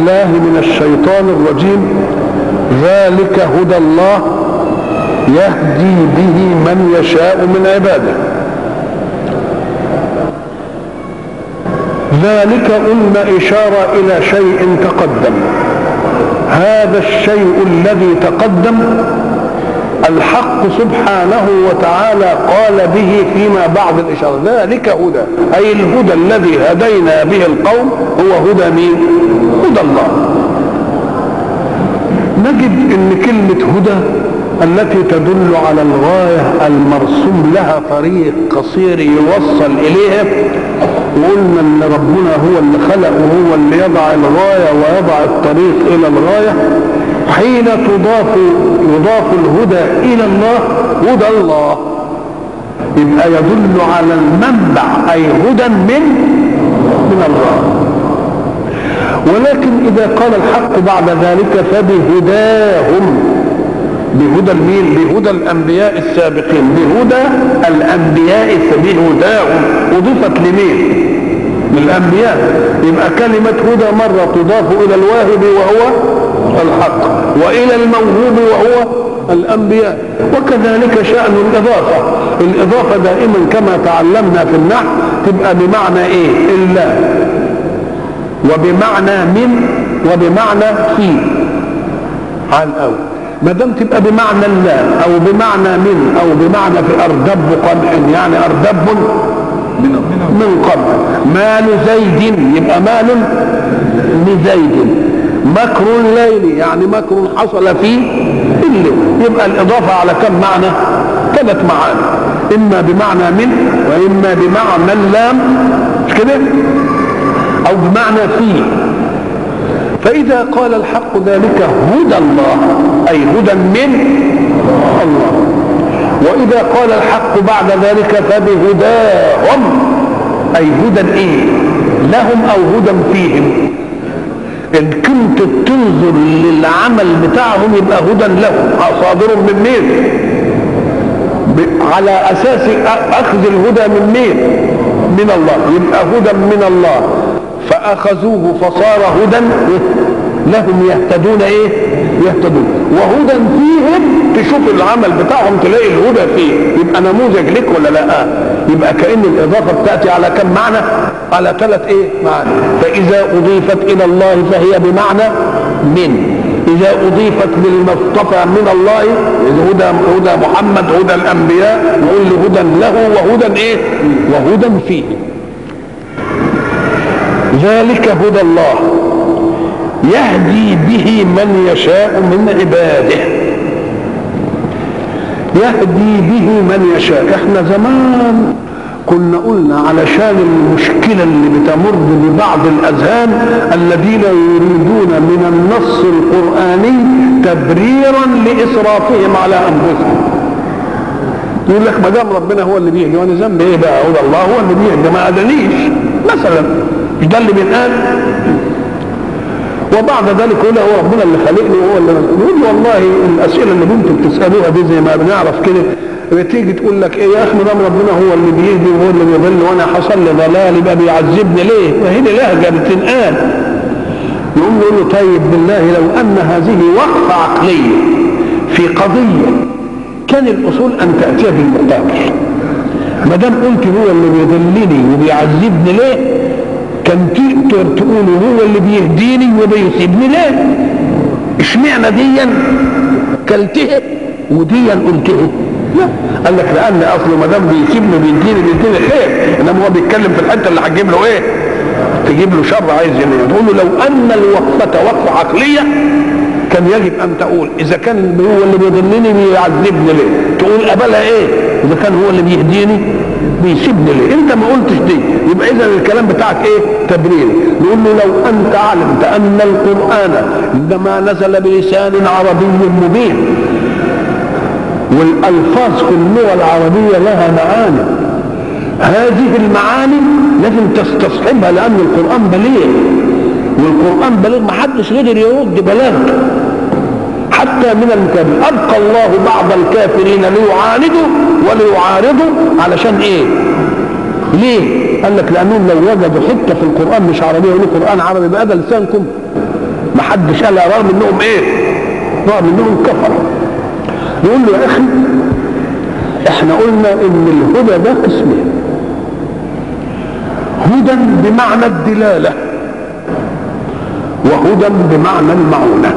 بالله من الشيطان الرجيم. ذلك هدى الله يهدي به من يشاء من عباده. ذلك قلنا إشارة إلى شيء تقدم. هذا الشيء الذي تقدم الحق سبحانه وتعالى قال به فيما بعد الإشارة. ذلك هدى، أي الهدى الذي هدينا به القوم هو هدى مين؟ هدى الله. نجد ان كلمة هدى التي تدل على الغاية المرسوم لها طريق قصير يوصل إليها، وقلنا ان ربنا هو اللي خلق وهو اللي يضع الغاية ويضع الطريق إلى الغاية. حين يضاف الهدى إلى الله هدى الله، يبقى يدل على المنبع، أي هدى من الله. ولكن إذا قال الحق بعد ذلك فبهداهم، بهدى المين؟ بهدى الأنبياء السابقين، بهدى الأنبياء بهداهم، أضيفت لمين؟ للأنبياء. يبقى كلمة هدى مرة تضاف إلى الواهب وهو الحق، وإلى الموهوب وهو الأنبياء. وكذلك شأن الإضافة. الإضافة دائما كما تعلمنا في النحو تبقى بمعنى إيه؟ إلا، وبمعنى من، وبمعنى في على الأول. ما دام تبقى بمعنى لا أو بمعنى من أو بمعنى في أردب قمح، يعني أردب من قمح. مال زيد يبقى مال لزيد. مكر الليل يعني مكر حصل فيه الليل. يبقى الإضافة على كم معنى؟ 3 معاني، إما بمعنى من، وإما بمعنى اللام، مش كده؟ أو بمعنى فيه. فإذا قال الحق ذلك هدى الله أي هدى من الله، وإذا قال الحق بعد ذلك فبهداهم أي هدى إيه؟ لهم أو هدى فيهم. إن كنت تنظر للعمل بتاعهم يبقى هدى لهم، صادر من مين؟ على أساس أخذ الهدى من مين؟ من الله. يبقى هدى من الله فأخذوه فصار هدى لهم يهتدون ايه؟ يهتدون. وهدى فيهم، تشوف العمل بتاعهم تلاقي الهدى فيه. يبقى نموذج لك ولا لا؟ يبقى كأن الإضافة بتأتي على كم معنى؟ على 3 ايه؟ معنى. فإذا أضيفت إلى الله فهي بمعنى من. إذا أضيفت للمصطفى من الله، هدى محمد، هدى الأنبياء، نقول له هدى له وهدى ايه؟ وهدى فيه. ذلك هدى الله يهدي به من يشاء من عباده. يهدي به من يشاء. احنا زمان كنا قلنا علشان المشكلة اللي بتمر ببعض الأذهان الذين يريدون من النص القرآني تبريرا لإسرافهم على أنفسهم. يقول لك ما دام ربنا هو اللي بيهدي وانا ذنبي ايه بقى؟ هو الله هو اللي بيهدي، ما أدنيش مثلا. مش ده اللي بينقال؟ وبعد ذلك يقول هو ربنا اللي خلقني وهو اللي يقول والله الاسئله اللي انتم بتسالوها دي زي ما بنعرف كده، بتيجي تقول لك ايه يا اخي ما دام ربنا هو اللي بيهدي وهو اللي بيضل وانا حصل لي ضلال يبقى بيعذبني ليه؟ وهي لهجه بتنقال. يقوم له طيب بالله لو ان هذه وقفه عقليه في قضيه كان الاصول ان تاتي بالمقابل. ما دام قلت هو اللي بيضلني وبيعذبني ليه؟ كان تقدر تقول هو اللي بيهديني وبيسيبني ليه؟ اشمعنى ديا كلتها وديا قلتها؟ لا، قال لك لان اصله ما دام بيسيبني بيديني خير، انما هو بيتكلم في الحته اللي هتجيب له ايه؟ تجيب له شر عايز يعمله. تقول له لو ان الوقفه وقفه عقليه كان يجب ان تقول اذا كان هو اللي بيضلني بيعذبني ليه؟ تقول قبلها ايه؟ اذا كان هو اللي بيهديني بيسيبني ليه؟ انت ما قلتش دي، يبقى اذا الكلام بتاعك ايه؟ تبرير. نقول له لو انت علمت ان القران عندما نزل بلسان عربي مبين، والالفاظ في اللغه العربيه لها معاني، هذه المعاني لازم تستصحبها لان القران بليغ، والقران بليغ ما حدش قدر يرد بلاغته حتى من الكافرين. ابقى الله بعض الكافرين ليعاندوا وليعارضوا علشان ايه؟ ليه؟ قال لك لانهم لو وجدوا حته في القران مش عربيه يقولوا قران عربي بقى ده لسانكم ما حدش قالها رغم انهم ايه؟ رغم انهم كفروا. نقول له يا اخي احنا قلنا ان الهدى ده قسمين، هدى بمعنى الدلالة وهدى بمعنى المعونة.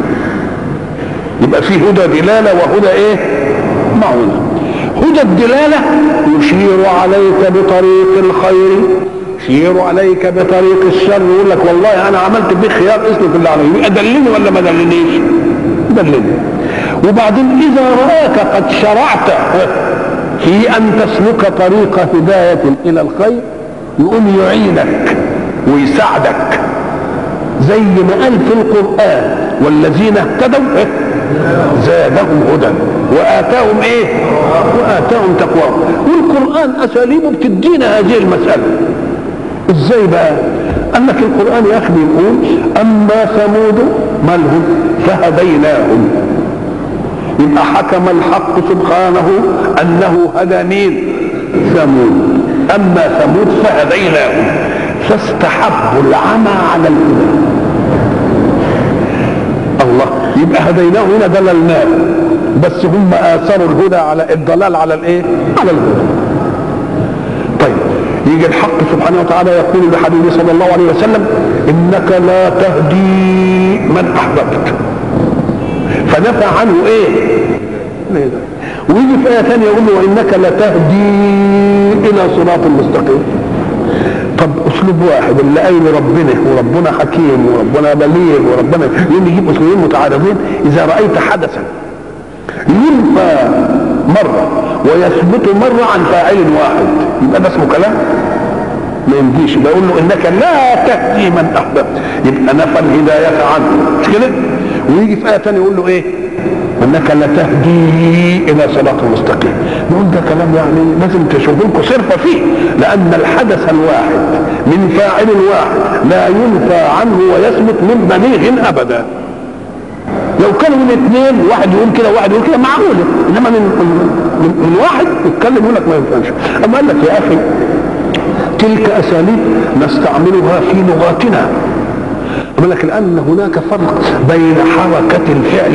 يبقى فيه هدى دلالة وهدى ايه؟ معونة. هدى الدلالة يشير عليك بطريق الخير، يشير عليك بطريق الشر، يقول لك والله انا عملت بيه خيار اسلك اللي عليه، ادلني ولا ما دلنيش؟ دلني. وبعدين اذا رآك قد شرعت في ان تسلك طريق هداية الى الخير يقوم يعينك ويساعدك، زي ما قال في القرآن والذين اهتدوا زادهم هدى وآتاهم ايه؟ وآتاهم تقواهم. والقرآن اساليبه بتدينا هذه المسألة. ازاي بقى؟ قال لك القرآن يا اخي بيقول اما ثمود مالهم فهديناهم. يبقى حكم الحق سبحانه انه هدى مين؟ ثمود. اما ثمود فهديناهم فاستحبوا العمى على الهدى. الله، يبقى هديناه هنا دللناه، بس هم اثروا الهدى على الضلال على الايه؟ على الهدى. طيب يجي الحق سبحانه وتعالى يقول لحبيبه صلى الله عليه وسلم انك لا تهدي من احببت، فنفى عنه ايه؟ ويجي في ايه ثانيه يقول له وانك لتهدي الى صراط مستقيم. طب اسلوب واحد اللي قايله ربنا، وربنا حكيم وربنا بليغ وربنا يجيب اسلوبين متعارضين. اذا رايت حدثا ينفى مره ويثبت مره عن فاعل واحد يبقى ده اسمه كلام؟ ما يمديش. بقول له انك لا تهدي من احببت، يبقى نفى الهدايه عنه، مش كده؟ ويجي في ايه ثانيه يقول له ايه؟ انك لتهدي الى صراط مستقيم. نقول ده كلام يعني لازم تشوفوا لكم صرفه فيه، لان الحدث الواحد من فاعل واحد لا ينفى عنه ويثبت من بليغ ابدا. لو كانوا من اثنين، واحد يقول كده وواحد يقول كده، معقوله، انما من واحد يتكلم يقول لك ما ينفعش. اما قال لك يا اخي تلك اساليب نستعملها في لغاتنا، اقول لك الان هناك فرق بين حركه الفعل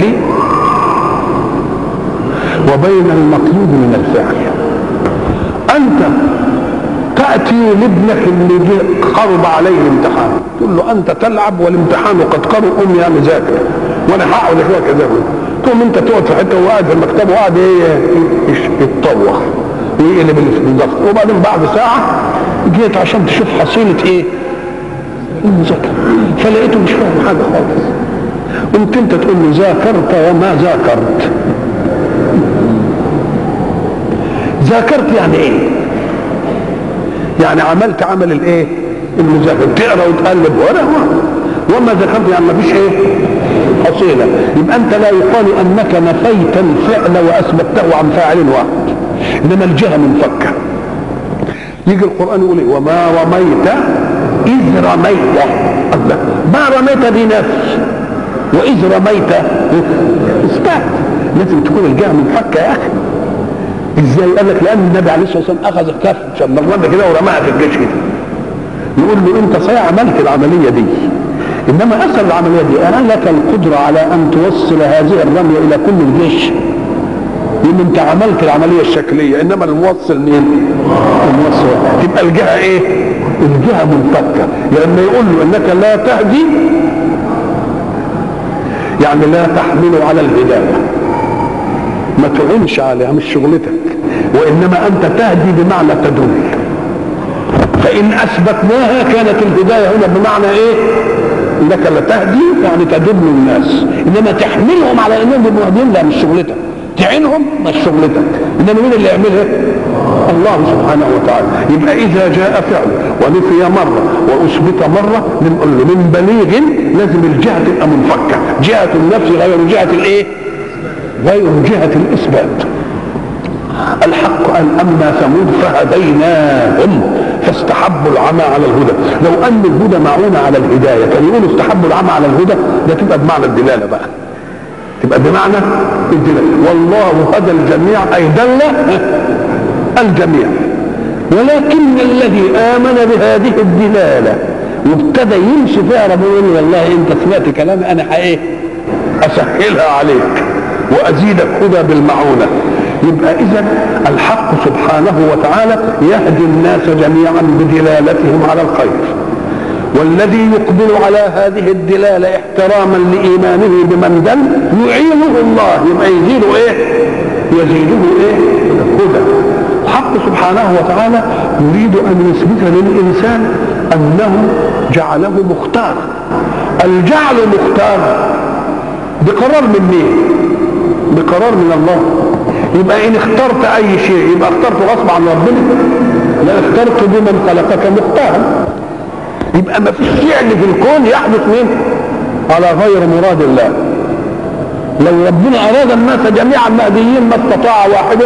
وبين المطلوب من الفعل. انت تاتي لابنك اللي قرب عليه الامتحان تقول له انت تلعب والامتحان قد قرب، قوم يا مذاكر وانا هقعد شويه كذا. تقوم انت تقعد في حته وقاعد في المكتب وقاعد يتطوح ويقلب الدفتر، وبعدين بعد ساعه جيت عشان تشوف حصيله ايه؟ المذاكره، فلقيته مش فاهم حاجه خالص. قمت انت تقول له ذاكرت وما ذاكرت. ذاكرت يعني ايه؟ يعني عملت عمل الايه؟ المذاكره، تقرا وتقلب وما ذاكرت يعني ما فيش ايه؟ حصيله. يبقى انت لا يقال انك نفيت الفعل واثبته عن فاعل واحد، انما الجهه منفكه. يجي القران يقول ايه؟ وما رميت اذ رميت. الله، ما رميت بنفس، واذ رميت اثبات. لازم تكون الجهه منفكه يا اخي. ازاي؟ قال لك لان النبي عليه الصلاه والسلام اخذ الكف شمرنا كده ورماها في الجيش كده. نقول له انت صحيح عملت العمليه دي، انما اثر العمليه دي هل لك القدره على ان توصل هذه الرميه الى كل الجيش؟ لان انت عملت العمليه الشكليه، انما الموصل مين؟ الموصل. تبقى الجهه ايه؟ الجهه منفكه. لما يقول له انك لا تهدي يعني لا تحمل على الهدايه، ما تعينش عليها، مش شغلتك، وانما انت تهدي بمعنى تدل. فان اثبتناها كانت الهدايه هنا بمعنى ايه؟ انك لا تهدي يعني تدل الناس، انما تحملهم على انهم مهدين لا، مش شغلتك. تعينهم مش شغلتك، انما مين اللي يعملها؟ الله سبحانه وتعالى. يبقى اذا جاء فعل ونفي مره واثبت مره نقول له من بليغ لازم الجهه تبقى منفكه، جهه النفس غير جهه الايه؟ غير جهه الاثبات. الحق قال اما ثمود فهديناهم فاستحبوا العمى على الهدى. لو ان الهدى معون على الهدايه كان يقولوا استحبوا العمى على الهدى، ده تبقى بمعنى الدلاله بقى، تبقى بمعنى الدلاله. والله هدى الجميع اي دل الجميع، ولكن الذي امن بهذه الدلاله وابتدى يمشي فيها ربنا يقول له والله انت سمعت كلامي انا ايه اسهلها عليك وازيدك هدى بالمعونه. يبقى اذا الحق سبحانه وتعالى يهدي الناس جميعا بدلالتهم على الخير، والذي يقبل على هذه الدلاله احتراما لايمانه بمن دل يعينه الله، يبقى يزيده ايه؟ يزيده ايه؟ هدى. الحق سبحانه وتعالى يريد ان يثبت للانسان انه جعله مختار. الجعل مختار بقرار من مين؟ بقرار من الله. يبقى ان اخترت اي شيء يبقى اخترته غصب عن ربنا؟ لا، اخترت بمن خلقك مختارا. يبقى ما فيش فعل في الكون يحدث منه على غير مراد الله. لو ربنا اراد الناس جميعا مهديين ما استطاع واحد،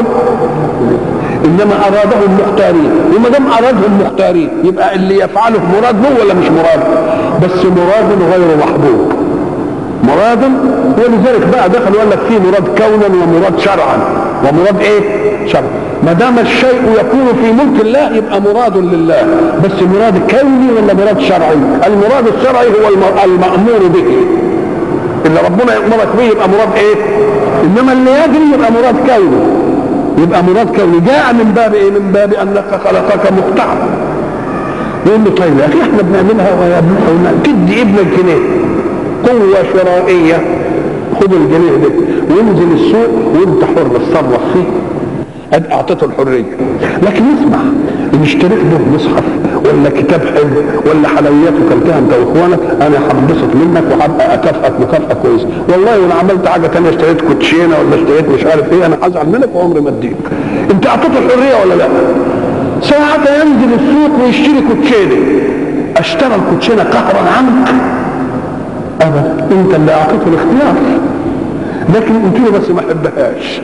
انما ارادهم مختارين، وما دام ارادهم مختارين يبقى اللي يفعله مراد له ولا مش مراد؟ بس مراد غير محبوب، مراد. ولذلك بقى دخل وقال لك في مراد كونا ومراد شرعا ومراد ايه؟ شرعا. ما دام الشيء يكون في ملك الله يبقى مراد لله، بس مراد كوني ولا مراد شرعي؟ المراد الشرعي هو المأمور به، اللي ربنا يأمرك به يبقى مراد ايه؟ انما اللي يجري يبقى مراد كوني، يبقى مراد كوني جاء من باب ايه؟ من باب انك خلقك مختار. يقول له طيب يا اخي احنا بنعملها تدي ابنك جنيه قوة شرائية، خذ الجنيه ده وانزل السوق وانت حر تصرف فيه، اعطيته الحرية. لكن اسمع، ان اشتريت له مصحف ولا كتاب حلو ولا حلويات وكلتها انت واخوانك انا هنبسط منك وهبقى اكافئك مكافأة كويسة، والله وانا عملت حاجة تانية اشتريت كوتشينة ولا اشتريت مش عارف ايه انا هزعل منك وعمري ما اديك. انت اعطيته الحرية ولا لا؟ ساعة ينزل السوق ويشتري كوتشينة، اشترى الكوتشينة قهرا عنك؟ ابدا، انت اللي اعطيته الاختيار، لكن قلت له بس ما احبهاش.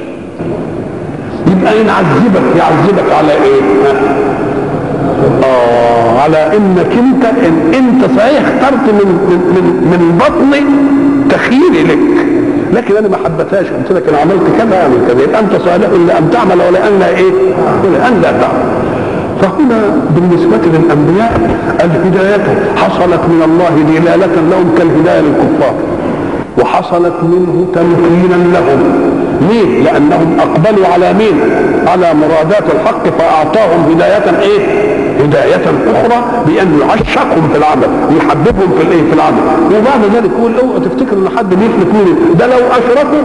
يبقى ان يعذبك على ايه؟ على انك انت صحيح اخترت من بطن تخييري لك، لكن انا ما حبتهاش، قلت لك انا عملت كذا اعمل كذا، يبقى انت صالح لان تعمل ولا ان ايه؟ ولا ان لا تعمل. فهنا بالنسبة للأنبياء الهداية حصلت من الله دلالة لهم كالهداية للكفار، وحصلت منه تمكينا لهم. ليه؟ لأنهم أقبلوا على مين؟ على مرادات الحق، فأعطاهم هداية إيه؟ هداية أخرى بأن يعشقهم في العمل ويحببهم في الإيه؟ في العمل. وبعد ذلك يقول اوعوا تفتكروا إن حد بيفلت منه، ده لو أشركوا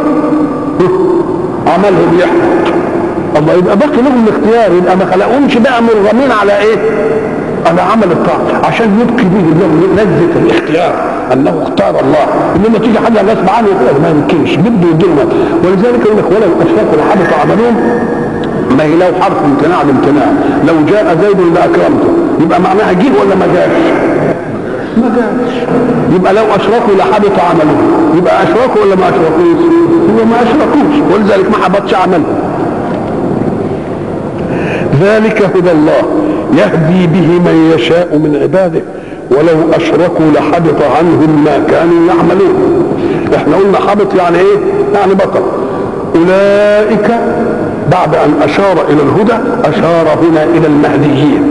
عملهم يحبط. الله، يبقى باقي لهم الاختيار، يبقى ما خلقهمش بقى مرغمين على ايه؟ على عمل الطاعه، عشان يبقي به لهم لذه الاختيار انه اختار الله. انما تيجي حاجه غصب عنه كده ما يمكنش، بده يديله. ولذلك يقول لك ولو اشركوا لحبط عملهم، ما هي لو حرف امتناع الامتناع، لو جاء زيد لاكرمته، يبقى معناها جه ولا ما جاش؟ ما جاش. يبقى لو اشركوا لحبط عملهم، يبقى اشركوا ولا ما اشركوش؟ يبقى ما اشركوش، ولذلك ما حبطش عملهم. ذلك هدى الله يهدي به من يشاء من عباده ولو اشركوا لحبط عنهم ما كانوا يعملون. احنا قلنا حبط يعني ايه؟ يعني بطل. اولئك بعد ان اشار الى الهدى اشار هنا الى المهديين.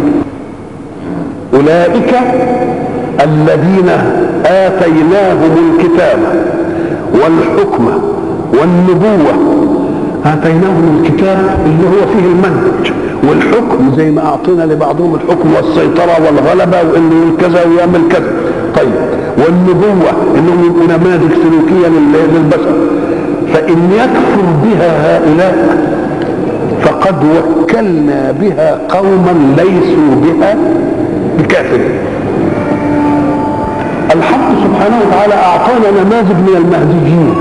اولئك الذين اتيناهم الكتاب والحكم والنبوة. آتيناهم الكتاب اللي هو فيه المنهج، والحكم زي ما أعطينا لبعضهم الحكم والسيطرة والغلبة وإنه يقول كذا ويعمل كذا. طيب، والنبوة إنهم يبقوا نماذج سلوكية للبشر. فإن يكفر بها هؤلاء فقد وكلنا بها قوما ليسوا بها بكافرين. الحق سبحانه وتعالى أعطانا نماذج من المهديين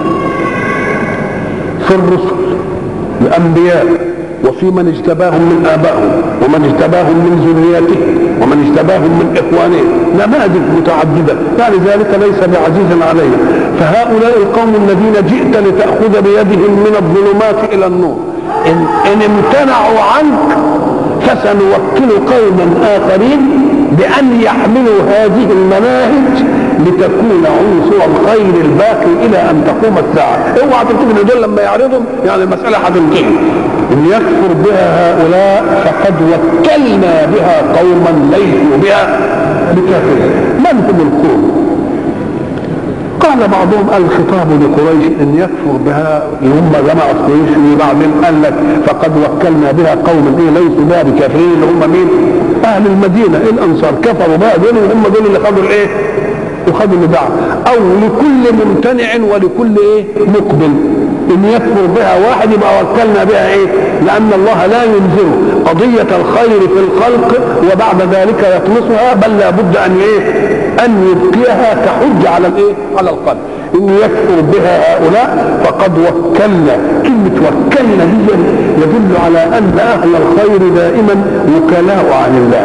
في الرسل الأنبياء، وفي من اجتباهم من آبائهم ومن اجتباهم من ذرياتهم ومن اجتباهم من إخوانهم، نماذج متعددة، يعني ذلك ليس بعزيز علينا. فهؤلاء القوم الذين جئت لتأخذ بيدهم من الظلمات إلى النور إن امتنعوا عنك فسنوكل قوما آخرين بأن يحملوا هذه المناهج لتكون عنصر الخير الباقي الى ان تقوم الساعه. اوعى تفتكر دول لما يعرضهم يعني المساله هتنتهي. ان يكفر بها هؤلاء فقد وكلنا بها قوما ليسوا بها بكافرين. هم القوم. قال بعضهم الخطاب لقريش ان يكفر بها اللي هم جماعه قريش، وبعدين قال لك فقد وكلنا بها قوما ليسوا بها بكافرين، اللي هم مين؟ اهل المدينه الانصار كفروا بها دول، وهم دول اللي خدوا الايه؟ وخدوا البدع. او لكل ممتنع ولكل مقبل، ان يكفر بها واحد يبقى وكلنا بها لان الله لا ينزل قضيه الخير في الخلق وبعد ذلك يطمسها، بل لابد ان يبقيها كحجه على القلب. ان يكفر بها هؤلاء فقد وكلنا. كلمه وكلنا دي يدل على ان اهل الخير دائما وكلاء عن الله.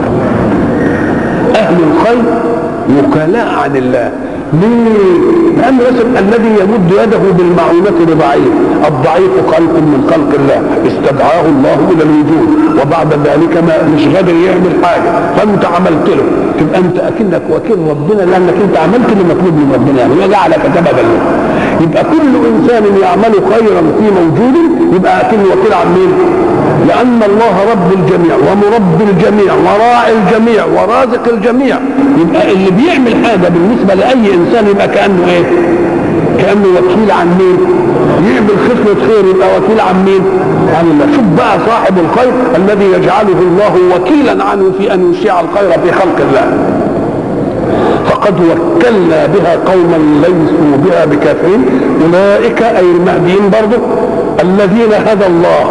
اهل الخير وكلاء عن الله. ليه؟ لأن مثلا الذي يمد يده بالمعونة لضعيف، الضعيف خلق من خلق الله استدعاه الله إلى الوجود، وبعد ذلك ما مش قادر يعمل حاجة، فأنت عملت له، تبقى أنت أكنك وكيل ربنا، لأنك أنت عملت اللي مطلوب من ربنا، يعني وجعلك سببا له. يبقى كل إنسان يعمل خيرا في موجود يبقى أكن وكيل عن مين؟ لأن الله رب الجميع ومربي الجميع وراعي الجميع ورازق الجميع. يبقى اللي بيعمل حاجة بالنسبة لأي إنسان يبقى كأنه كأنه وكيل عن مين؟ يعمل خصلة خير يبقى وكيل عن مين؟ عن الله. شوف بقى صاحب الخير الذي يجعله الله وكيلا عنه في أن يشيع الخير في خلق الله. فقد وكلنا بها قوما ليسوا بها بكافرين، أولئك أي المهديين برضه الذين هدى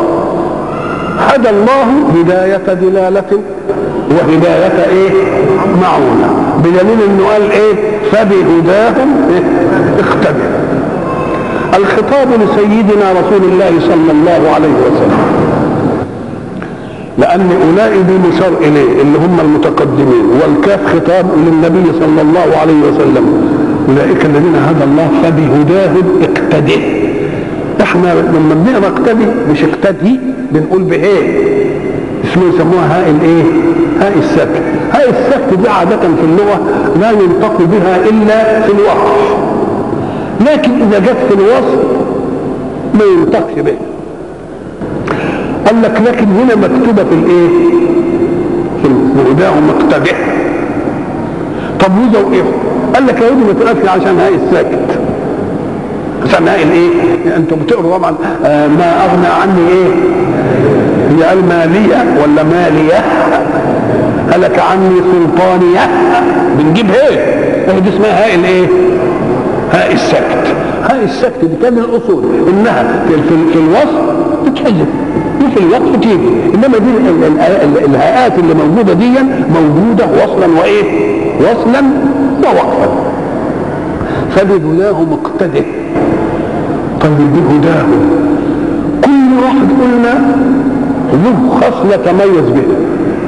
الله هداية دلالة وهداية معونة، بدليل انه قال فبهداهم اقتدى. الخطاب لسيدنا رسول الله صلى الله عليه وسلم، لان اولئك دي مشار اليه اللي هم المتقدمين، والكاف خطاب للنبي صلى الله عليه وسلم، اولئك الذين هدى الله فبهداهم اقتدى. احنا لما بنقرا اقتدي مش اقتدي بنقول اسمه يسموها هاء السكت. هاء السكت دي عادة في اللغة لا ينطق بها إلا في الوقف، لكن إذا جت في الوصف ما ينطقش بها. قال لك لكن هنا مكتوبة في هداهم مقتدع. طب وده قال لك يا ودي ما تقفش عشان هاء الساكت، عشان هاء انتم بتقروا طبعا ما اغنى عني هي المالية ولا مالية، هلك عني سلطانية، بنجيب دي اسمها هاء السكت. هاء السكت دي كان الأصول إنها في الوصف تتحذف وفي الوقف تيجي، إنما دي الهاءات اللي موجودة دي موجودة وصلا وصلا ووقفا. فبهداه مقتدى. طيب بهداهم كل واحد قلنا له خصلة تميز بها،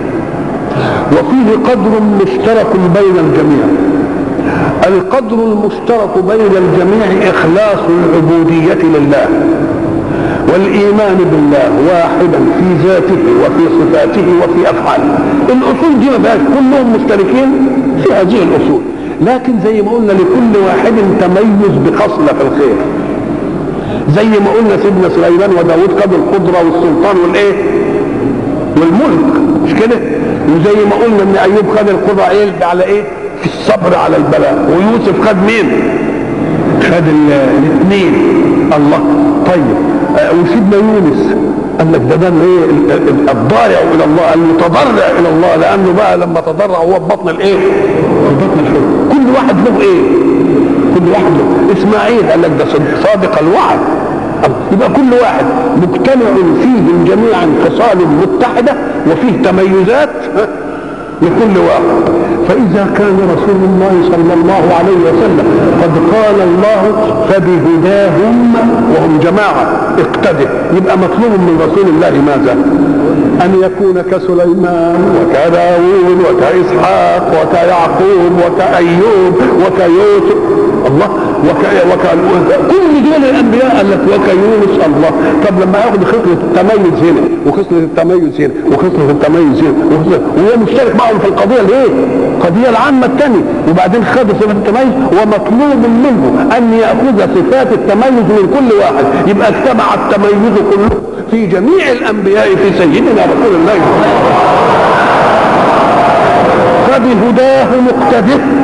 وفيه قدر مشترك بين الجميع. القدر المشترك بين الجميع إخلاص العبودية لله والإيمان بالله واحدا في ذاته وفي صفاته وفي أفعاله. الأصول دي ما فيهاش، كلهم مشتركين في هذه الأصول، لكن زي ما قلنا لكل واحد تميز بخصلة في الخير. زي ما قلنا سيدنا سليمان وداود خدوا القدرة والسلطان والملك، مش كده؟ وزي ما قلنا ان ايوب خد القدرة على في الصبر على البلاء، ويوسف خد مين؟ خد الاثنين. الله. طيب وسيدنا يونس قال لك ده الضارع الى الله، المتضرع الى الله، لانه بقى لما تضرع هو ببطن ببطن الحوت. كل واحد له كل واحد له. اسماعيل قال لك ده صادق الوعد. يبقى كل واحد مجتمع فيهم جميعا خصال متحده وفيه تميزات لكل واحد. فإذا كان رسول الله صلى الله عليه وسلم قد قال الله فبهداهم وهم جماعة اقتدى، يبقى مطلوب من رسول الله ماذا؟ أن يكون كسليمان وكداود وكإسحاق وكيعقوب وكأيوب وكيوسف الله كل دول الأنبياء قال لك وكيونس الله. طب لما ياخد خصلة التميز هنا وخصلة التميز هنا وخصلة التميز هنا وهو مشترك معهم في القضية القضية العامة الثانية، وبعدين خد صفة التميز ومطلوب منه أن يأخذ صفات التميز من كل واحد، يبقى اجتمع التميز كله في جميع الأنبياء في سيدنا رسول الله. فبهداه مقتدى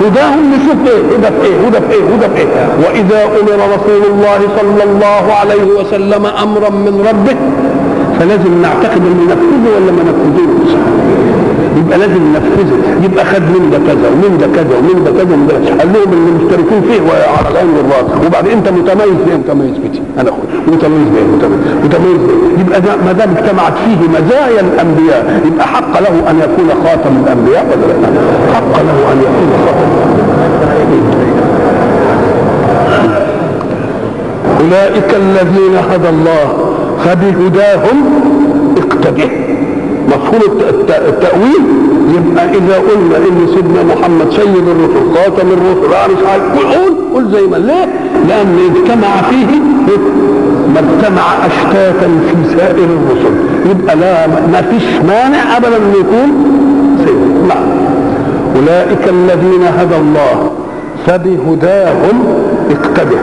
هداهم نشوف ايه هدى في ايه هدى في ايه هدى في ايه. واذا امر رسول الله صلى الله عليه وسلم امرا من ربه فلازم نعتقد انه نفذه ولا ما نفذوش. يبقى لازم ننفذه. يبقى خد من ده كذا ومن ده كذا ومن ده كذا ومن ده، قال لهم اللي مشتركين فيه وعلى العين والراس. وبعد انت متميز بيه متميز بيه انا اخوي متميز بيه متميز بيه. يبقى ما دام اجتمعت فيه مزايا الانبياء يبقى حق له ان يكون خاتم الانبياء ولا لا؟ حق له ان يكون خاتم الانبياء. اولئك الذين هدى الله فبهداهم اقتدوا. مفهوم التأويل يبقى إذا قلنا إن سيدنا محمد سيد الرسل خاتم الرسل مش عارف قول زي ما ليه؟ لأن اجتمع فيه ما اجتمع أشتاتا في سائر الرسل. يبقى لا ما فيش مانع أبدا أن يكون سيد. نعم. أولئك الذين هدى الله فبهداهم اقتدوا.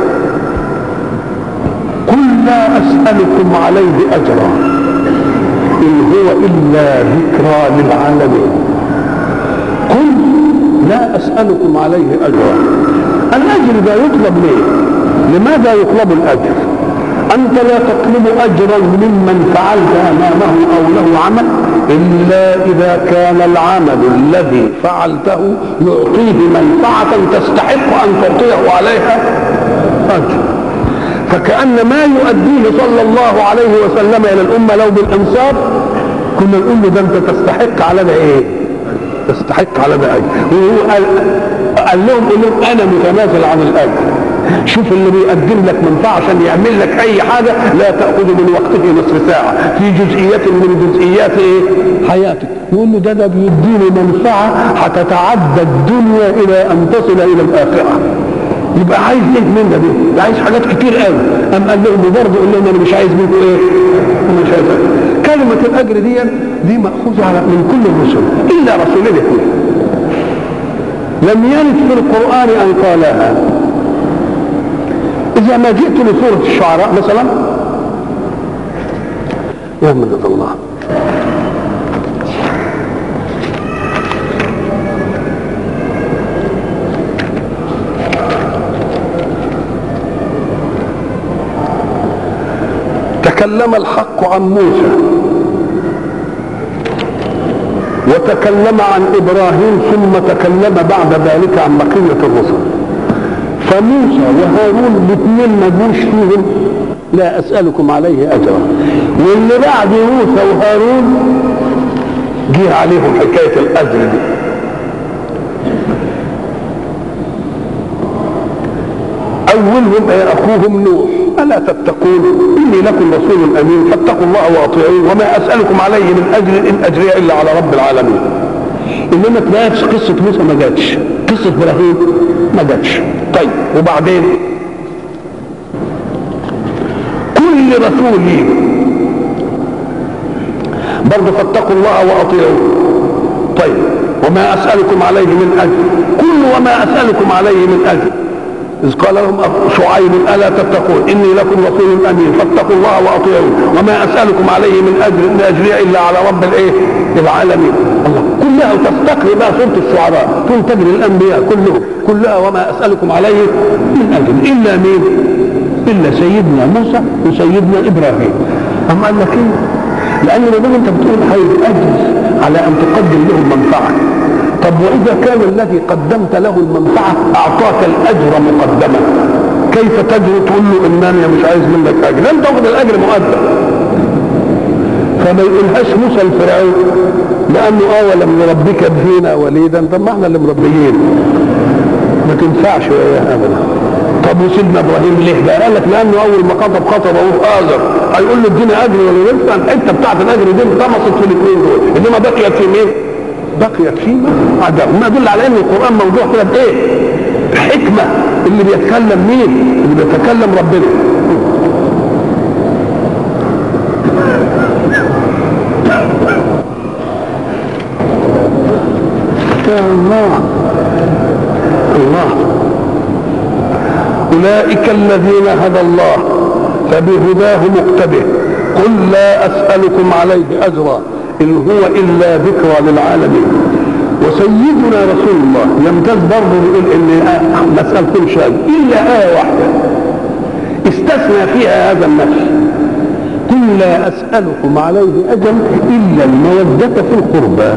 قل لا أسألكم عليه أجرا إن هو إلا ذكرى للعالمين. قل لا أسألكم عليه أجرا. الأجر ده يطلب ليه؟ لماذا يطلب الأجر؟ أنت لا تطلب أجرا ممن فعلت أمامه أو له عمل إلا إذا كان العمل الذي فعلته يعطيه منفعة تستحق أن تعطيه عليها أجر. فكأن ما يؤديه صلى الله عليه وسلم إلى الأمة لو بالأنصار كنا نقول له ده أنت تستحق على ده إيه؟ تستحق على ده أجر. وهو قال لهم أنا متنازل عن الأجر. شوف اللي بيقدم لك منفعة عشان يعمل لك أي حاجة لا تأخذ من وقته نصف ساعة في جزئيات من جزئيات إيه؟ حياتك. يقول له ده بيديني منفعة هتتعدى الدنيا إلى أن تصل إلى الآخرة. يبقى عايز ايه منا دي؟ ده عايز حاجات كتير قوي. قال لهم برضه قال لهم انا مش عايز منكم ايه؟ انا مش عايز كلمه الاجر دي ماخوذه من كل الرسل الا رسولين اثنين لم يرد في القران ان قالها. اذا ما جئت لسوره الشعراء مثلا يا من الله تكلم الحق عن موسى وتكلم عن إبراهيم ثم تكلم بعد ذلك عن بقية الرسل. فموسى وهارون الاثنين ما جوش فيهم لا أسألكم عليه أجرا. واللي بعد موسى وهارون جه عليهم حكاية الأجر دي. أولهم أخوهم نوح ألا تتقون إني لكم رسول أمين فاتقوا الله وأطيعون وما أسألكم عليه من أجر إن أجري إلا على رب العالمين. إنما تلاقي في قصة موسى ما جاتش، قصة إبراهيم ما جاتش. طيب وبعدين كل رسول برضه فاتقوا الله وأطيعون. طيب وما أسألكم عليه من أجر كل وما أسألكم عليه من أجر إذ قال لهم شعيب ألا تتقون إني لكم رسول أمين فاتقوا الله وأطيعون وما أسألكم عليه من أجر إن أجري إلا على رب العالمين. الله كلها وتستقري بقى سورة الشعراء تنتج للأنبياء كلها وما أسألكم عليه من أجر إلا مين؟ إلا سيدنا موسى وسيدنا إبراهيم. أما قال لك إيه؟ لأن ما دام أنت بتقول هيتأجر على أن تقدم لهم منفعة. طب وإذا كان الذي قدمت له المنفعة أعطاك الأجر مقدما كيف تجري تقول له إنني مش عايز منك أجر؟ لم تأخذ الأجر مقدم. فما يقولهاش موسى الفرعون لأنه ولم نربك فينا وليدا. طب ما احنا اللي مربيين ما تنفعش وياها أبدا. طب وسيدنا إبراهيم ليه بقى؟ قال لك لأنه أول ما خطب أبوه آزر هيقول له اديني أجر ولا ينفع؟ الحتة بتاعت الأجر دي انطمست في الاثنين دول إنما بقيت في مين؟ بقيت فيما عدا. وما يدل على ان القران موضوع كده بايه؟ حكمه. اللي بيتكلم مين؟ اللي بيتكلم ربنا. يا الله الله اولئك الذين هدى الله فبهداه مقتده قل لا اسالكم عليه اجرا إن هو إلا ذكرى للعالمين. وسيدنا رسول الله يمتاز برضه بيقول ان ما اسالكمش الا ايه واحده استثنى فيها هذا النفي، قل لا اسالكم عليه اجرا الا الموده في القربى.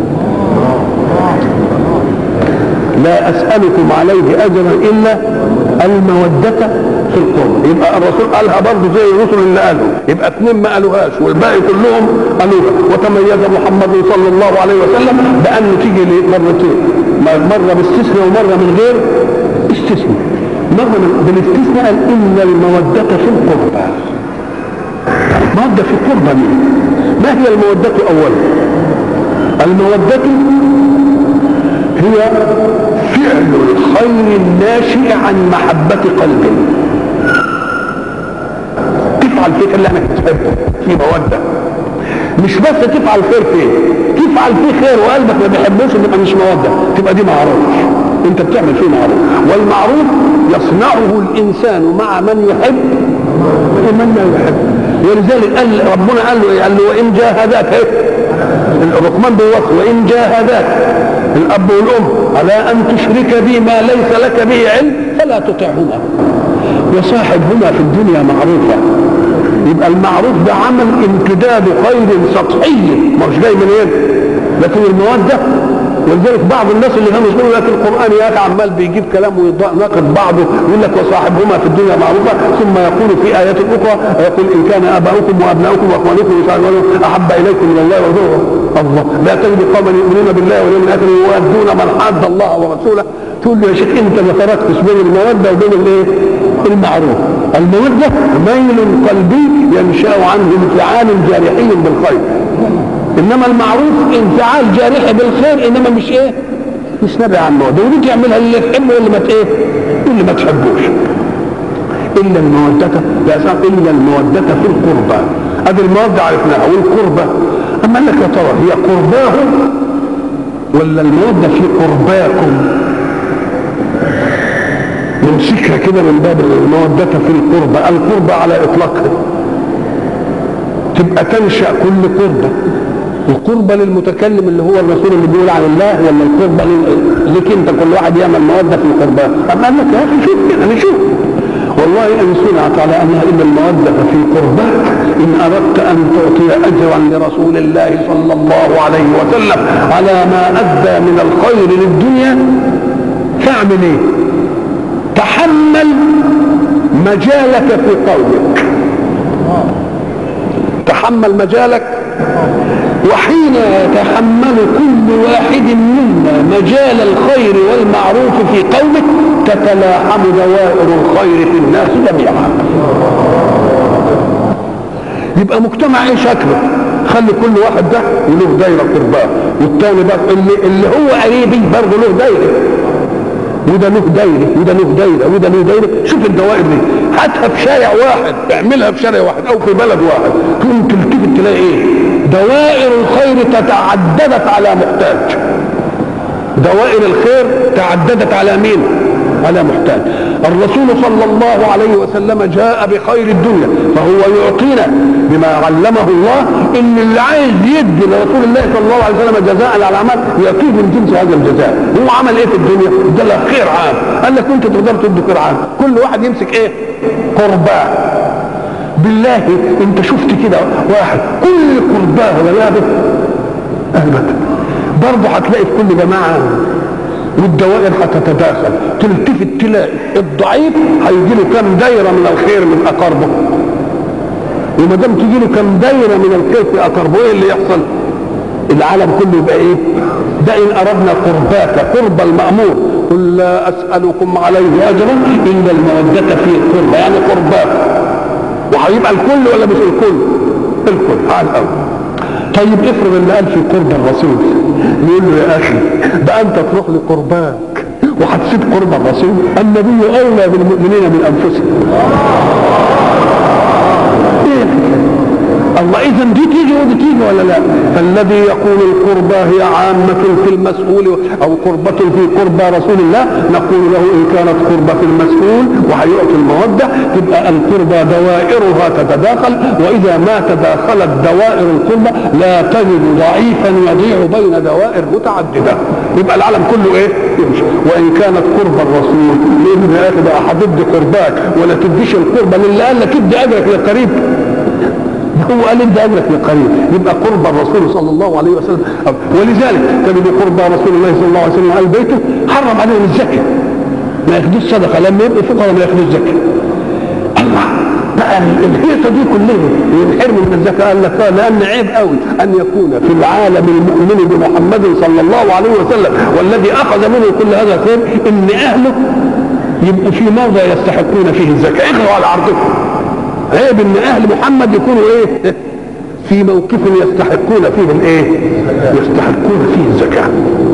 لا اسالكم عليه اجرا الا الموده في القربى. يبقى الرسول قالها برضه زي الرسل اللي قالوا، يبقى اثنين ما قالوهاش والباقي كلهم قالوها. وتميز محمد صلى الله عليه وسلم بانه تيجي مرتين، مره باستثناء ومره من غير استثناء. مره بالاستثناء قال ان الموده في القربى. مودة في القربى مين؟ ما هي المودة اولا؟ المودة هي فعل الخير الناشئ عن محبة قلب. تفعل فيه اللي انك تحبه في مودة، مش بس تفعل خير فيه، تفعل فيه خير وقلبك ما بيحبوش تبقى مش مودة، تبقى دي معروف. انت بتعمل فيه معروف، والمعروف يصنعه الانسان مع من يحب ومن لا يحب. ولذلك قال ربنا قال له وان جاهداك الرحمن بيوصي وان جاهداك الاب والام على ان تشرك بي ما ليس لك به علم فلا تطعهما وصاحبهما في الدنيا معروفا. يبقى المعروف ده عمل امتداد خير سطحي مش جاي من ايه، لكن الموده. ولذلك بعض الناس اللي كانوا يقولوا لك القران يا اخي عمال بيجيب كلام ويناقض بعضه، يقول لك وصاحبهما في الدنيا معروفه، ثم يقول في ايات اخرى يقول ان كان اباؤكم وابناؤكم واخوانكم احب اليكم من الله ورسوله الله لا تجد قوما يؤمنون بالله واليوم الاخر يوادون من حاد الله ورسوله. تقول له يا شيخ انت ما فرقتش بين الموده وبين الايه؟ المعروف. الموده ميل قلبي ينشا عنه انفعال جارحي بالخير، انما المعروف انفعال جارحي بالخير، انما مش ايه؟ مش نبع عن الموده. ودي تعملها اللي تحبه واللي ما ايه؟ واللي ما تحبوش. الا الموده الا الموده في القربى. ادي الموده عرفناها والقربى. اما قال لك يا ترى هي قرباه ولا الموده في قرباكم؟ نمسكها كده من باب الموده في القربى. القربى على اطلاقها تبقى تنشا كل قربه. القربة للمتكلم اللي هو الرسول اللي بيقول عن الله، ولا القربة لك انت كل واحد يعمل مودة في القربان؟ اما قال لك يا اخي شوف كده نشوف والله ان صنعت على انها الا المودة في قرباك ان اردت ان تعطي اجرا لرسول الله صلى الله عليه وسلم على ما ادى من الخير للدنيا فاعمل ايه؟ تحمل مجالك في قولك، تحمل مجالك. وحين يتحمل كل واحد منا مجال الخير والمعروف في قومه تتلاحم دوائر الخير في الناس جميعا. يبقى مجتمع ايه شكله؟ خلي كل واحد ده له دايره قرباه، والتاني بقى اللي هو قريبي برضه له دايره، وده له دايره وده له دايره وده له دايره. شوف الدوائر دي هاتها في شارع واحد، اعملها في شارع واحد او في بلد واحد، تقوم تلتفت تلاقي ايه؟ دوائر الخير تتعددت على محتاج. دوائر الخير تعددت على مين؟ على محتاج. الرسول صلى الله عليه وسلم جاء بخير الدنيا، فهو يعطينا بما علمه الله ان اللي عايز يدي لرسول الله صلى الله عليه وسلم جزاء على الاعمال يعطيه من جنس هذا الجزاء. هو عمل ايه في الدنيا؟ ادى خير عام. قال لك انت تقدر تدي خير عام، كل واحد يمسك ايه؟ قرباه. بالله انت شفت كده واحد كل قرباه ولا ابدا، برضه هتلاقي في كل جماعه والدوائر هتتداخل، تلتفت تلاقي الضعيف هيجي له كم دايره من الخير من اقاربه، وما دام تجي له كم دايره من الخير في اقاربه ايه اللي يحصل؟ العالم كله يبقى ايه؟ ده ان اردنا قرباك قرب المامور قل لا اسالكم عليه اجرا الا الموده في القربى، يعني قرباك. وهيبقى الكل ولا مش الكل؟ الكل على الاول. طيب افرض اللي قال في قرب الرسول يقول له يا اخي ده انت تروح لقرباك وهتسيب قرب الرسول؟ النبي اولى بالمؤمنين من انفسهم. ايه الله إذا دي تيجي ودي تيجي ولا لا؟ فالذي يقول القربى هي عامة في المسؤول أو قربة في قربى رسول الله، نقول له إن كانت قربة في المسؤول وهيعطي المودة تبقى القربى دوائرها تتداخل، وإذا ما تداخلت دوائر القربى لا تجد ضعيفا يضيع بين دوائر متعددة، يبقى العالم كله إيه؟ يمشي. وإن كانت قربى الرسول لأن يا أخي بقى هتدي قرباك ولا تديش القربة لله قال لك ادي أجرك للقريب، هو قال ادي اجرك للقريب، يبقى قرب الرسول صلى الله عليه وسلم. ولذلك تجد قرب رسول الله صلى الله عليه وسلم على بيته حرم عليهم الزكاه، ما ياخدوش صدقه، لما يبقوا فقراء ما ياخدوش زكاه. الله بقى الهيصه دي كلها ينحرموا من الزكاه، قال لك لان عيب قوي ان يكون في العالم المؤمن بمحمد صلى الله عليه وسلم والذي اخذ منه كل هذا الخير ان اهله يبقوا في موضع يستحقون فيه الزكاه، اخذوا على عرضكم. عيب ان اهل محمد يكونوا ايه؟ في موقف يستحقون فيه الايه؟ يستحقون فيه الزكاه.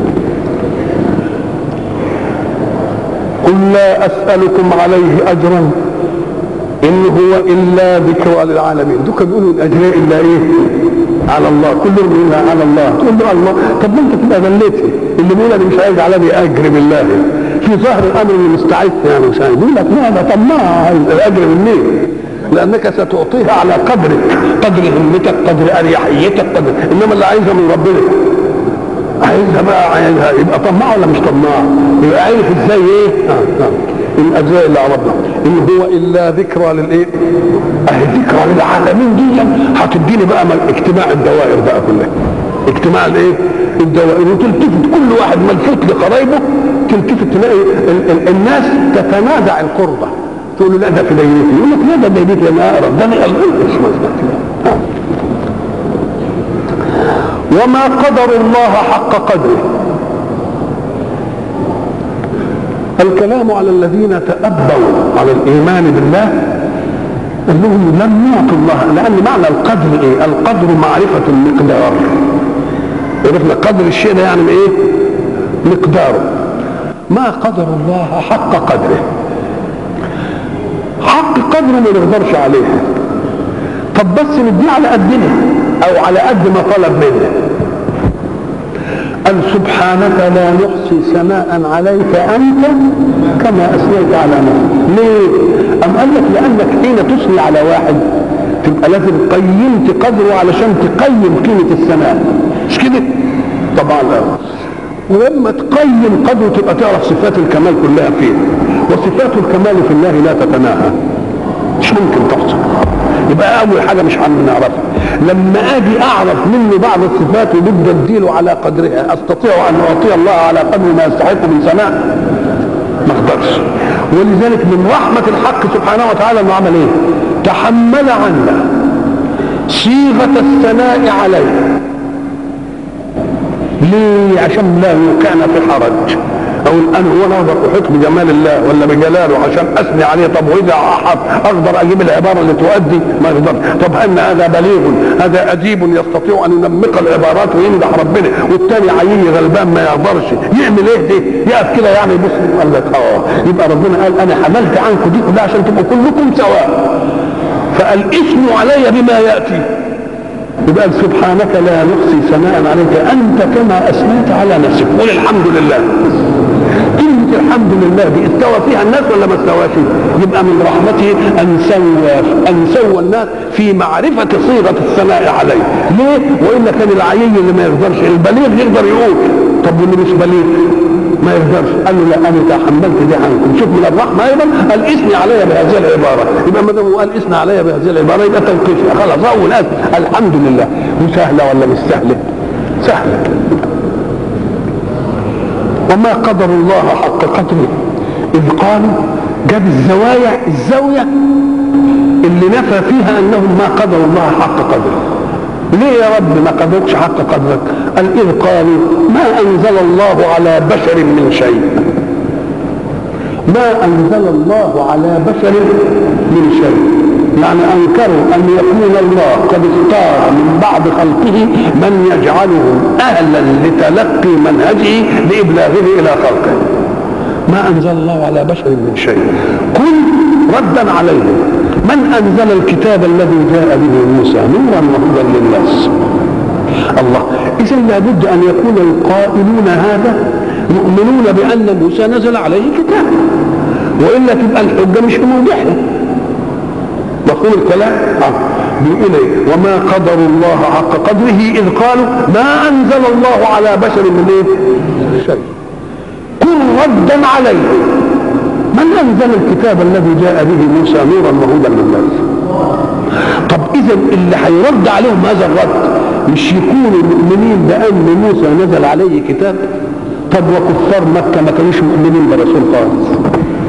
قل لا اسالكم عليه اجرا ان هو الا ذكرى للعالمين. دوك بيقولوا الاجر الا ايه؟ على الله، كلهم بيقولوا على الله. تقول له الله، طب ما انت تبقى ذلتي اللي بيقول انا مش عايز على اجر بالله في ظاهر الامر اللي مستعد يعني مش عايز يقول لك لا ده طماع الاجر منين؟ لانك ستعطيها على قدرك، قدر همتك، قدر اريحيتك، قدر، انما اللي عايزها من ربنا عايزها بقى، عايزها يبقى طماع ولا مش طماع؟ يبقى عارف ازاي ايه؟ الاجزاء اللي عرضنا ان هو الا ذكرى للايه؟ اهي ذكرى للعالمين دي هتديني بقى اجتماع الدوائر بقى كلها، اجتماع الايه؟ الدوائر، وتلتفت كل واحد ملفوت لقرايبه، تلتفت تلاقي الناس تتنازع القربة، تقول له لا ده في دينتي، يقول لك لا ده دينتي انا اقرب، ده انا وما قدر الله حق قدره. الكلام على الذين تأبوا على الإيمان بالله قال لهم لم يعطوا الله، لأن معنى القدر إيه؟ القدر معرفة المقدار، عرفنا قدر الشيء ده يعني إيه؟ مقداره. ما قدر الله حق قدره، حق قدره ما نقدرش عليه، طب بس نديه على قدنا أو على قد ما طلب منا. قال سبحانك لا نحصي ثناء عليك أنت كما أثنيت على نفسك. ليه؟ أم قال لك لأنك حين تثني على واحد تبقى لازم قيمت قدره علشان تقيم قيمة الثناء، مش كده؟ طبعا لا. ولما تقيم قدره تبقى تعرف صفات الكمال كلها فيه، وصفات الكمال في الله لا تتناهى، مش ممكن تحصل. يبقى أول حاجة مش هنعرفها. لما أجي أعرف منه بعض الصفات وبدي أديله على قدرها، أستطيع أن أعطي الله على قدر ما يستحق من ثناء؟ ما أقدرش. ولذلك من رحمة الحق سبحانه وتعالى إنه عمل إيه؟ تحمل عنا صيغة الثناء عليه. ليه؟ عشان لا كان في حرج، اقول انا هو انا اقدر احيط بجمال الله ولا بجلاله عشان اثني عليه؟ طب واذا اقدر اجيب العباره اللي تؤدي؟ ما اقدرش. طب ان هذا بليغ، هذا اديب يستطيع ان ينمق العبارات ويمدح ربنا، والثاني عيني غلبان ما يقدرش يعمل ايه؟ دي يقف كده يعني يبص قال لك يبقى ربنا قال انا حملت عنكم دي كلها عشان تبقوا كلكم سواء، فقال اثنوا علي بما ياتي. يبقى سبحانك لا نحصي ثناء عليك انت كما اثنيت على نفسك. قول الحمد لله. كلمة الحمد لله دي استوى فيها الناس ولا ما استواش؟ يبقى من رحمته ان سوى الناس في معرفة صيغة الثناء عليه. ليه؟ والا كان العيي اللي ما يقدرش، البليغ يقدر يقول، طب واللي مش بليغ ما يقدرش، قال له لا انا تحملت دي عنكم. شوف من الرحمه ايضا قال اثني علي بهذه العباره، يبقى ما دام هو قال اثني علي بهذه العباره يبقى توقيفي خلاص. اول الحمد لله. وسهله ولا مش سهله؟ سهله. وما قدر الله حق قدره اذ قالوا، جاب الزاويه اللي نفى فيها انهم ما قدروا الله حق قدره. ليه يا رب ما قدرتش حق قدرك؟ قال إذ قالوا ما أنزل الله على بشر من شيء. ما أنزل الله على بشر من شيء، يعني أنكروا أن يكون الله قد اختار من بعض خلقه من يجعلهم أهلا لتلقي منهجه لإبلاغه إلى خلقه. ما أنزل الله على بشر من شيء. قل ردا عليهم من أنزل الكتاب الذي جاء به موسى نورا وهدى للناس. الله، إذا لابد أن يكون القائلون هذا يؤمنون بأن موسى نزل عليه كتاب، وإلا تبقى الحجة مش في موضعها. مفهوم الكلام؟ بيقول ايه؟ وما قدر الله حق قدره إذ قالوا ما أنزل الله على بشر من ايه؟ شيء. قل ردا عليه من أنزل الكتاب الذي جاء به موسى نورا وهدى للناس. طب إذا اللي هيرد عليهم هذا الرد مش يكونوا مؤمنين بأن موسى نزل عليه كتاب؟ طب وكفار مكة ما كانوش مؤمنين برسول خالص.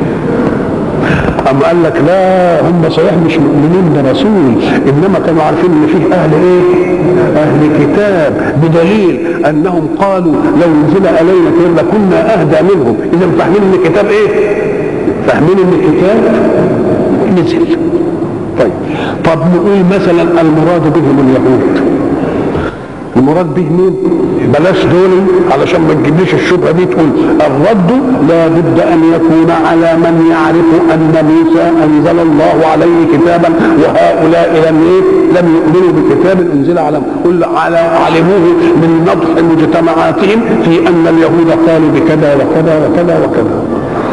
أما قال لك لا، هم صحيح مش مؤمنين برسول، إنما كانوا عارفين إن فيه أهل إيه؟ أهل كتاب، بدليل أنهم قالوا لو نزل علينا كتاب لكنا أهدى منهم. إذا فاهمين إن الكتاب إيه؟ فاهمين إن الكتاب نزل. طب نقول مثلا المراد بهم اليهود، المراد به مين؟ بلاش دول علشان ما تجيبليش الشبهه دي. تقول الرد لا بد ان يكون على من يعرف ان موسى انزل الله عليه كتابا وهؤلاء لم يؤمنوا بكتاب انزل علموه من نضح مجتمعاتهم في ان اليهود قالوا بكذا وكذا وكذا وكذا.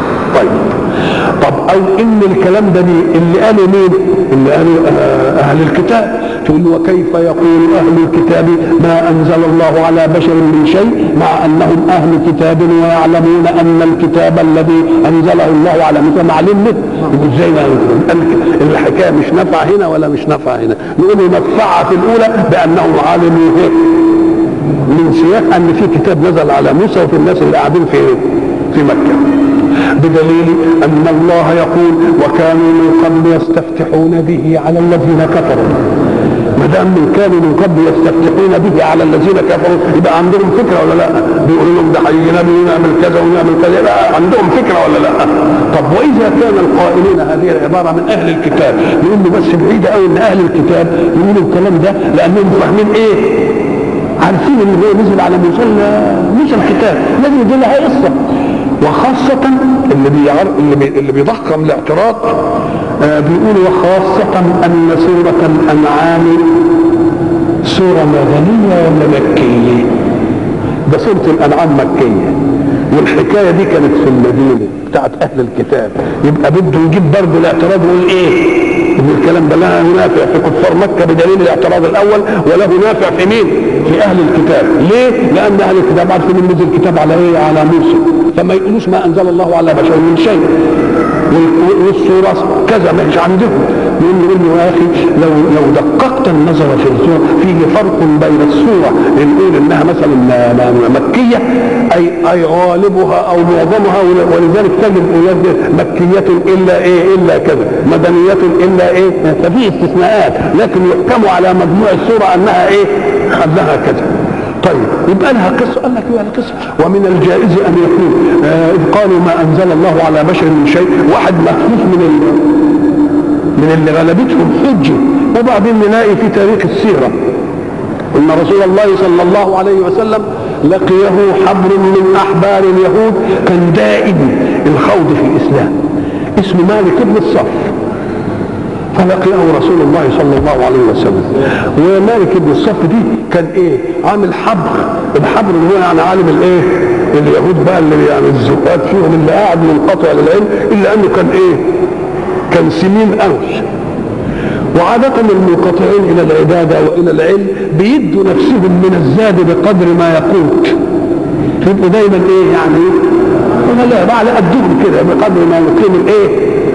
طب او ان الكلام ده اللي قالوا مين؟ اللي قالوا اهل الكتاب. تقول وكيف يقول اهل الكتاب ما انزل الله على بشر من شيء مع انهم اهل كتاب ويعلمون ان الكتاب الذي انزله الله على موسى معلوم منه؟ ازاي الحكايه مش نافعه هنا ولا مش نافعه هنا؟ نقول نفعها في الاولى بانهم علموا من سياق ان في كتاب نزل على موسى وفي الناس اللي قاعدين في مكه، بدليل ان الله يقول وكانوا من قبل يستفتحون به على الذين كفروا. ما دام كانوا من قبل يستفتحون به على الذين كفروا يبقى عندهم فكره ولا لا؟ بيقولوا لهم ده هيجينا ونعمل كذا ونعمل كذا، لا عندهم فكره ولا لا؟ طب واذا كان القائلين هذه العباره من اهل الكتاب يقول له بس بعيده قوي ان اهل الكتاب يقولوا الكلام ده لانهم فاهمين ايه؟ عارفين ان هو نزل على موسى الكتاب لازم يدل لها قصه. وخاصة اللي بيضخم الاعتراض بيقول وخاصة أن سورة الأنعام سورة مدنية ولا مكية؟ ده سورة الأنعام مكية والحكاية دي كانت في المدينة بتاعت أهل الكتاب، يبقى بده يجيب برضه الاعتراض ويقول إيه؟ إن الكلام ده لا ينافع في كفار مكة بدليل الاعتراض الأول ولا ينافع في مين؟ في أهل الكتاب. ليه؟ لأن أهل الكتاب عارفين إن نزل الكتاب على إيه؟ على موسى، فما يقولوش ما أنزل الله على بشر من شيء والصورة كذا مش عندهم. يقول له يا أخي لو دققت النظر في الصورة فيه فرق بين الصورة اللي نقول إنها مثلا مكية أي غالبها أو معظمها، ولذلك تجد مكية إلا إيه؟ إلا كذا، مدنية إلا إيه؟ ففي استثناءات، لكن يحكم على مجموع الصورة أنها إيه؟ أنها كذا. طيب يبقى لها قصه. قال لك يبقى لها قصه. ومن الجائز ان يكون اذ قالوا ما انزل الله على بشر من شيء واحد مخفوف من اللي غلبتهم حجه. وبعدين نلاقي في تاريخ السيره ان رسول الله صلى الله عليه وسلم لقيه حبر من احبار اليهود كان دائم الخوض في الاسلام اسمه مالك بن الصف، فلقيه رسول الله صلى الله عليه وسلم. ومالك بن الصف دي كان ايه؟ عامل حبر، الحبر اللي هو يعني عالم الايه؟ اليهود بقى اللي يعني الزهاد فيهم اللي قاعد منقطع للعلم، الا انه كان ايه؟ كان سمين قوي. وعادة المنقطعين الى العبادة والى العلم بيدوا نفسهم من الزاد بقدر ما يقوت، يبقوا دايما ايه يعني؟ لا على قدهم كده بقدر ما يقيم الايه؟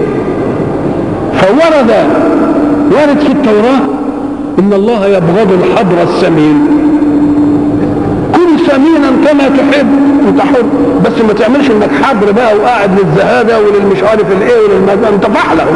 وارد في التوراة ان الله يبغض الحبر السمين. كن سمينا كما تحب انت حر، بس ما تعملش انك حبر بقى وقاعد للزهادة وللمش عارف الايه وللمزان انت فحله.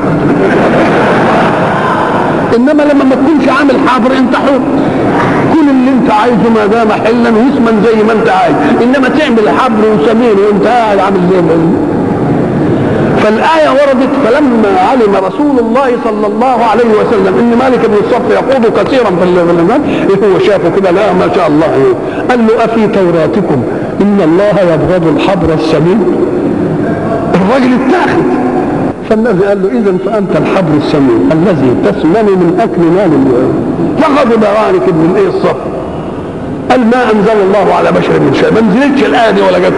انما لما ما تكونش عامل حبر انت حر، كل اللي انت عايزه ما دام حلا واسما زي ما انت عايز، انما تعمل حبر وسمين وانت قاعد عامل زي ما فالآية وردت فلما علم رسول الله صلى الله عليه وسلم ان مالك بن الصف يقود كثيرا في المال هو شافه كده لا ما شاء الله قال له أفي توراتكم ان الله يبغض الحبر السمين؟ الراجل اتاخد فالنبي قال له اذا فانت الحبر السمين الذي تسمن من اكل مال اليوم. فغضب رانك ابن الايه الصف، قال ما انزل الله على بشر من شيء. ما نزلتش الايه دي ولا جت.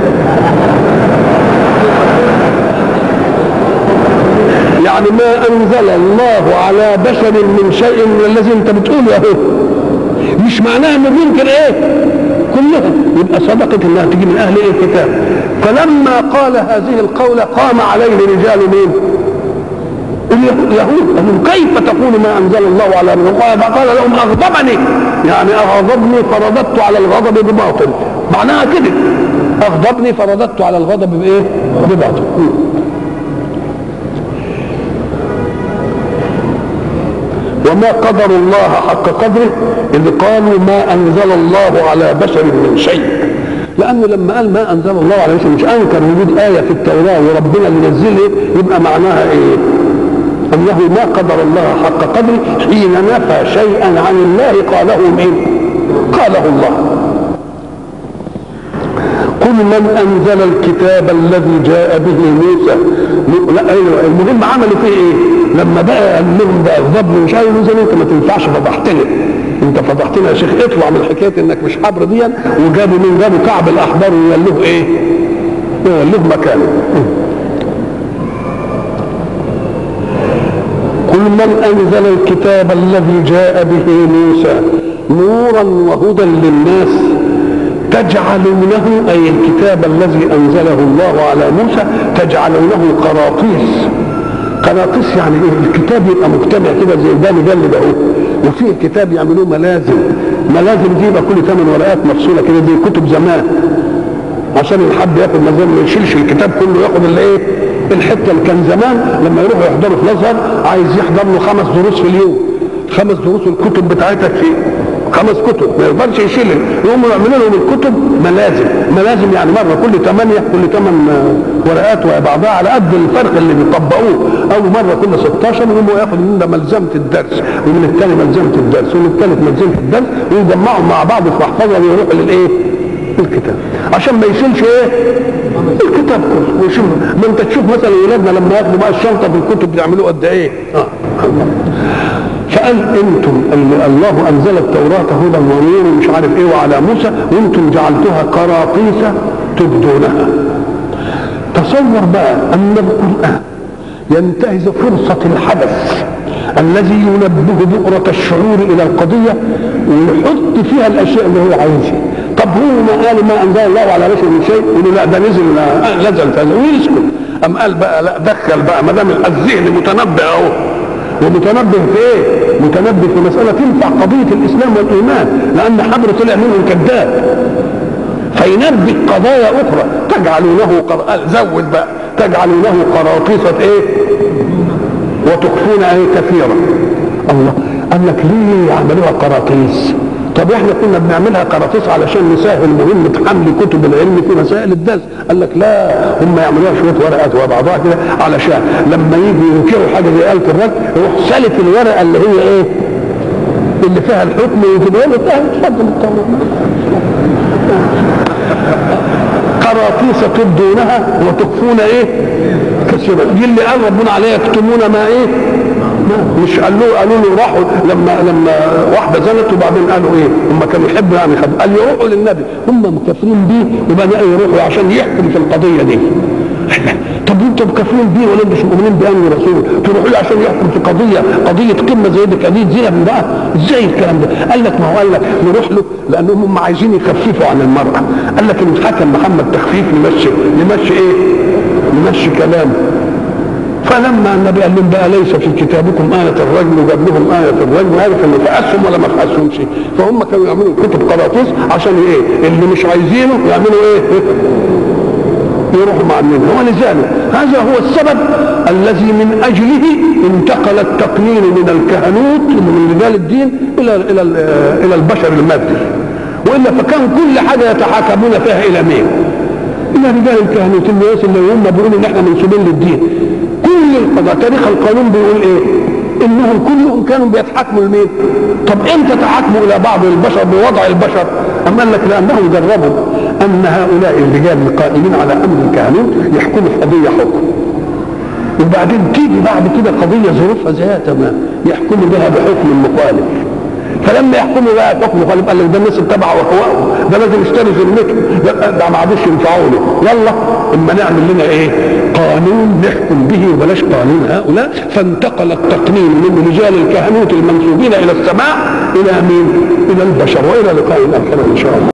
يعني ما انزل الله على بشر من شيء من الذي انت بتقوله اهو، مش معناها انه ممكن ايه كلها، يبقى صدقت انها تجي من اهل الكتاب. فلما قال هذه القولة قام عليه رجال مين؟ اليهود. قالوا كيف تقول ما انزل الله على من؟ قال لهم اغضبني، يعني اغضبني فرددت على الغضب بباطل. معناها كده اغضبني فرددت على الغضب بايه؟ بباطل. وما قدر الله حق قدره إذ قالوا ما أنزل الله على بشر من شيء. لأنه لما قال ما أنزل الله على بشر مش أنكر وجود آية في التوراة وربنا اللي نزلها، يبقى معناها إيه؟ أنه ما قدر الله حق قدره حين نفى شيئا عن الله قاله مين؟ قاله الله. قل من أنزل الكتاب الذي جاء به موسى. لا المهم عملوا فيه إيه؟ لما بقى قال لهم بقى غضبني مش عارف نزل، انت ما تنفعش فضحتني، انت فضحتني يا شيخ، اطلع من حكايه انك مش حبر دي. وجابوا من جابوا كعب الاحبار ويولوه ايه؟ يولوه مكانه. قل من انزل الكتاب الذي جاء به موسى نورا وهدى للناس تجعلونه، اي الكتاب الذي انزله الله على موسى تجعلونه قراطيس. قراطيس يعني ايه؟ الكتاب يبقى مجتمع كده زي ده مجلد اهو، وفيه كتاب يعملوه ملازم. ملازم دي يبقى كل 8 ورقات مفصوله كده زي كتب زمان، عشان الحد ياخد مزام ما يشيلش الكتاب كله، ياخد اللي ايه؟ الحته اللي كان زمان لما يروحوا يحضروا في الازهر عايز يحضر له 5 دروس في اليوم، 5 دروس الكتب بتاعتها فيه 5 كتب ما يقدرش يشيلها، يقوموا يعملوا لهم الكتب ملازم. ملازم يعني مره كل 8 ورقات وبعضها على قد الفرق اللي بيطبقوه. اول مره كل 16 يقوموا ياخد من ده ملزمه الدرس، ومن الثاني ملزمه الدرس، ومن الثالث ملزمه الدرس، ويجمعهم مع بعض في محفظه ويروحوا للايه؟ الكتاب، عشان ما يشيلش ايه؟ الكتاب كله. ويشوف ما انت تشوف مثلا ولادنا لما ياخدوا بقى الشنطه في الكتب بيعملوه قد ايه؟ فقال انتم الله انزل التوراه هدى ونور ومش عارف ايه وعلى موسى، وانتم جعلتوها قراطيس تبدونها. تصور بقى ان القران ينتهز فرصه الحدث الذي ينبه بؤره الشعور الى القضيه ويحط فيها الاشياء اللي هو عايزها. طب هو ما قال ما انزل الله على بشر من شيء، يقولوا لا ده نزل فازل ويسكت. ام قال بقى لا دخل بقى ما دام الذهن متنبه اهو، ومتنبه في ايه؟ متنبه في مساله تنفع قضيه الاسلام والايمان، لان حبر طلع منهم كذاب، فينبه قضايا اخرى. تجعلونه زود بقى تجعلونه قراطيسه ايه؟ وتخفون ايه كثيرا. الله قال لك ليه عملوها قراطيس؟ طب احنا كنا بنعملها قراطيس علشان نسهل مهمه حمل كتب العلم في مسائل الدرس. قال لك لا، هم يعملوها شويه ورقات وبعضها كده علشان لما يجي ينكروا حاجه زي آلة الرجل يروح سالك الورقه اللي هي ايه؟ اللي فيها الحكم ويجيبها له اتفضل قراطيس تبدونها وتخفون ايه؟ كثيرا. دي اللي قال ربنا عليها يكتمون ما ايه؟ مش قالوا له راحوا لما واحده زنت وبعدين قالوا ايه؟ هم كانوا يحبوا يعني قال يروحوا للنبي، هم مكفرين بيه وبداوا يروحوا عشان يحكم في القضيه دي. طب انتم مكفرين بيه ولا انتم مش مؤمنين بأنه رسول؟ تروحوا له عشان يحكم في قضيه قمه زي دي، قضيه زنا بقى؟ ازاي الكلام ده؟ قال لك ما هو قال لك نروح له لانهم هم عايزين يخففوا عن المراه. قال لك ان حكم محمد تخفيف نمشي ايه؟ نمشي كلامه. فلما النبي قال لهم بقى ليس في كتابكم آية الرجل، وجاب لهم آية الرجل، وعرف انه فأسهم ولا ما فأسهمش. فهم كانوا يعملوا كتب قراطيس عشان ايه؟ اللي مش عايزينه يعملوا ايه؟ يروحوا معلمينها. ولذلك هذا هو السبب الذي من اجله انتقل التقنين من الكهنوت من رجال الدين الى البشر المادي. والا فكان كل حاجه يتحاكمون فيها الى مين؟ الى رجال الكهنوت، الناس اللي هم بيقولوا ان احنا منسوبين للدين. كل القضاء تاريخ القانون بيقول ايه؟ انهم كلهم كانوا بيتحاكموا لمين؟ طب امتى تحاكموا الى بعض البشر بوضع البشر؟ أم قال لك لانهم جربوا ان هؤلاء الرجال القائمين على امر الكهنوت يحكموا في قضيه حكم. وبعدين تيجي بعد كده قضيه ظروفها زيها تمام يحكموا بها بحكم المخالف. فلما يحكموا بقى بحكم المخالف قال لك ده الناس اتبعوا اهواءه، ده لازم يشتري ذمته، ده ما عادش ينفعوا له، يلا اما نعمل لنا ايه؟ قانون نحكم به وبلاش قانون هؤلاء. فانتقل التقنين من رجال الكهنوت المنسوبين الى السماء الى مين؟ الى البشر. والى لقاء اخر ان شاء الله.